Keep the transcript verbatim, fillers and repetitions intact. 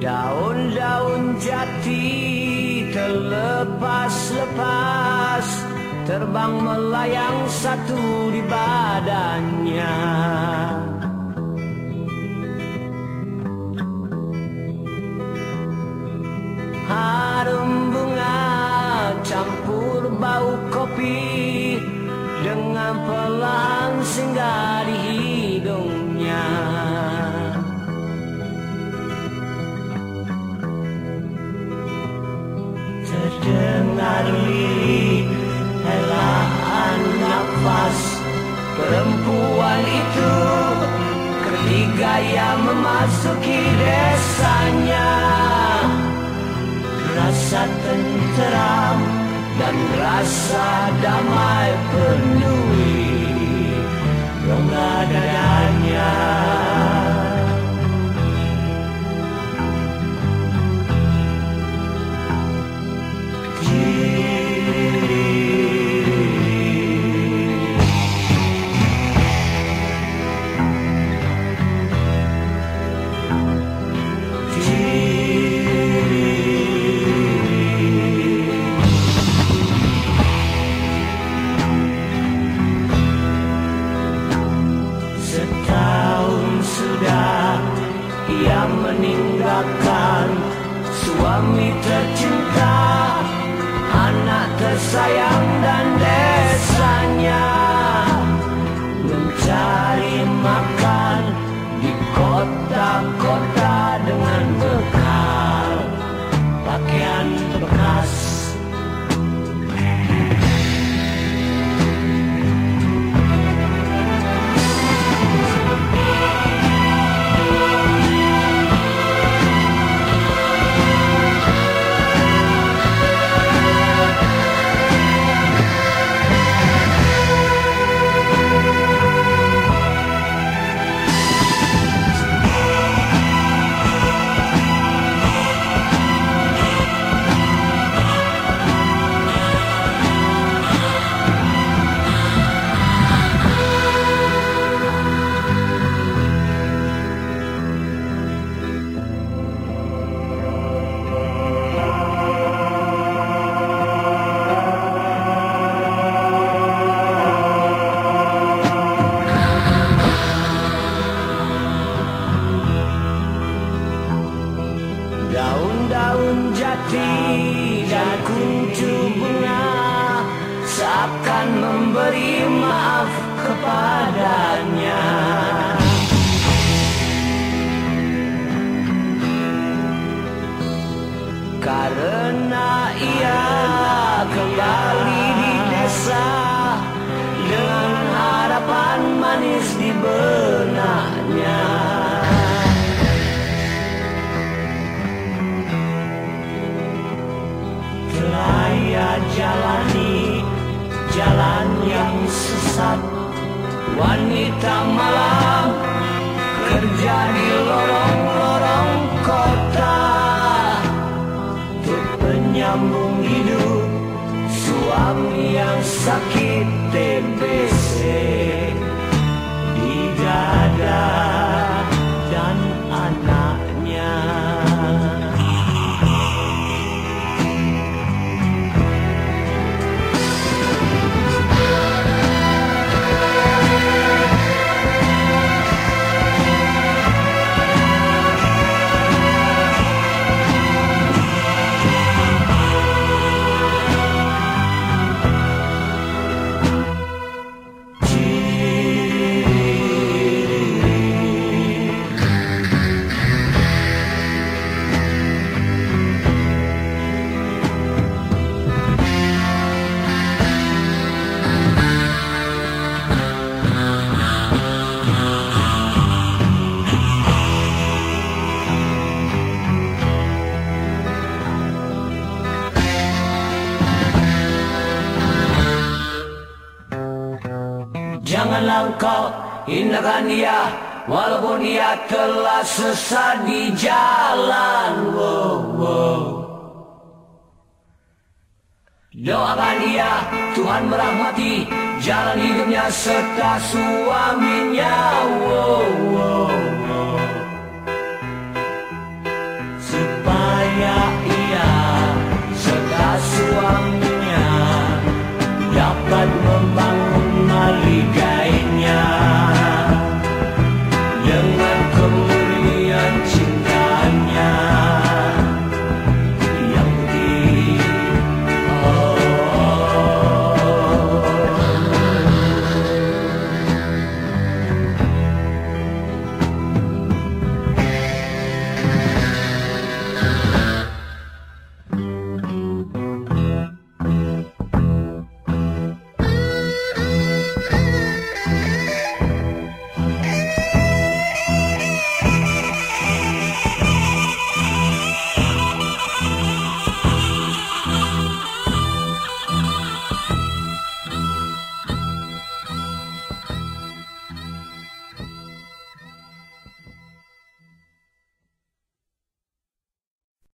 Daun-daun jati terlepas-lepas, terbang melayang satu di badannya. Harum bunga campur bau kopi dengan perlahan singgah di hidungnya. Terdengar lirik helaan nafas perempuan itu ketika ia memasuki desanya. Rasa tenteram dan rasa damai penuhi rongga dadanya. Ia meninggalkan suami tercinta, anak tersayang dan desanya, mencari makan di kota-kota dengan bekal pakaian bekas. Daun-daun jati dan kuncu bunga seakan memberi maaf kepadanya. Karena ia kembali di desa dengan harapan manis di benaknya. Ia jalani jalan yang sesat, wanita malam kerja di lorong-lorong kota, untuk penyambung hidup suami yang sakit T B C di dada dan anaknya. Janganlah engkau hindarkan dia, walaupun ia telah sesat di jalan. Wow, wow. Doakan dia, Tuhan merahmati jalan hidupnya serta suaminya. Wow, wow, wow. iya iya serta suami